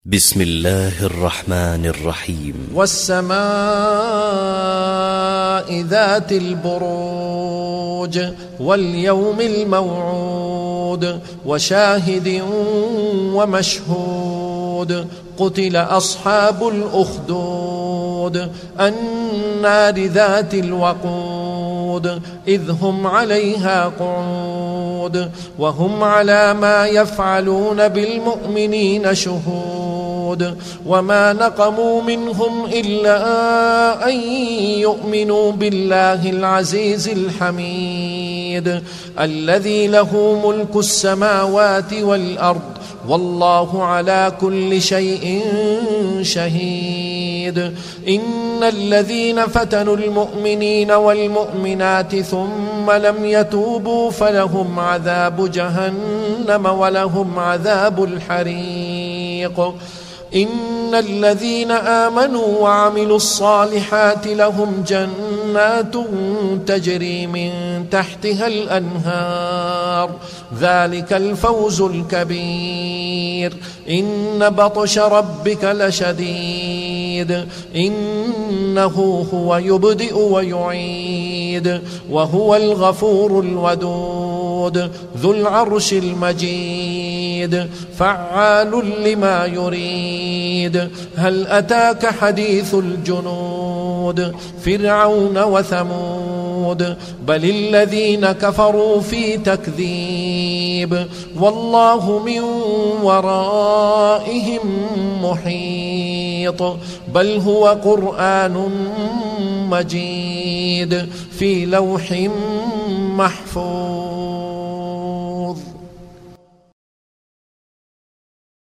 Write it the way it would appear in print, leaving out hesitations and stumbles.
بسم الله الرحمن الرحيم. والسماء ذات البروج واليوم الموعود وشاهد ومشهود. قتل أصحاب الأخدود النار ذات الوقود إذ هم عليها قعود وهم على ما يفعلون بالمؤمنين شهود. وما نقموا منهم إلا أن يؤمنوا بالله العزيز الحميد الذي له ملك السماوات والأرض والله على كل شيء شهيد. إن الذين فتنوا المؤمنين والمؤمنات ثم لم يتوبوا فلهم عذاب جهنم ولهم عذاب الحريق. إن الذين آمنوا وعملوا الصالحات لهم جنات تجري من تحتها الأنهار ذلك الفوز الكبير. إن بطش ربك لشديد إنه هو يبدئ ويعيد وهو الغفور الودود ذو العرش المجيد فعال لما يريد. هل أتاك حديث الجنود فرعون وثمود بل الذين كفروا في تكذيب والله من ورائهم محيط. بل هو قرآن مجيد في لوح محفوظ.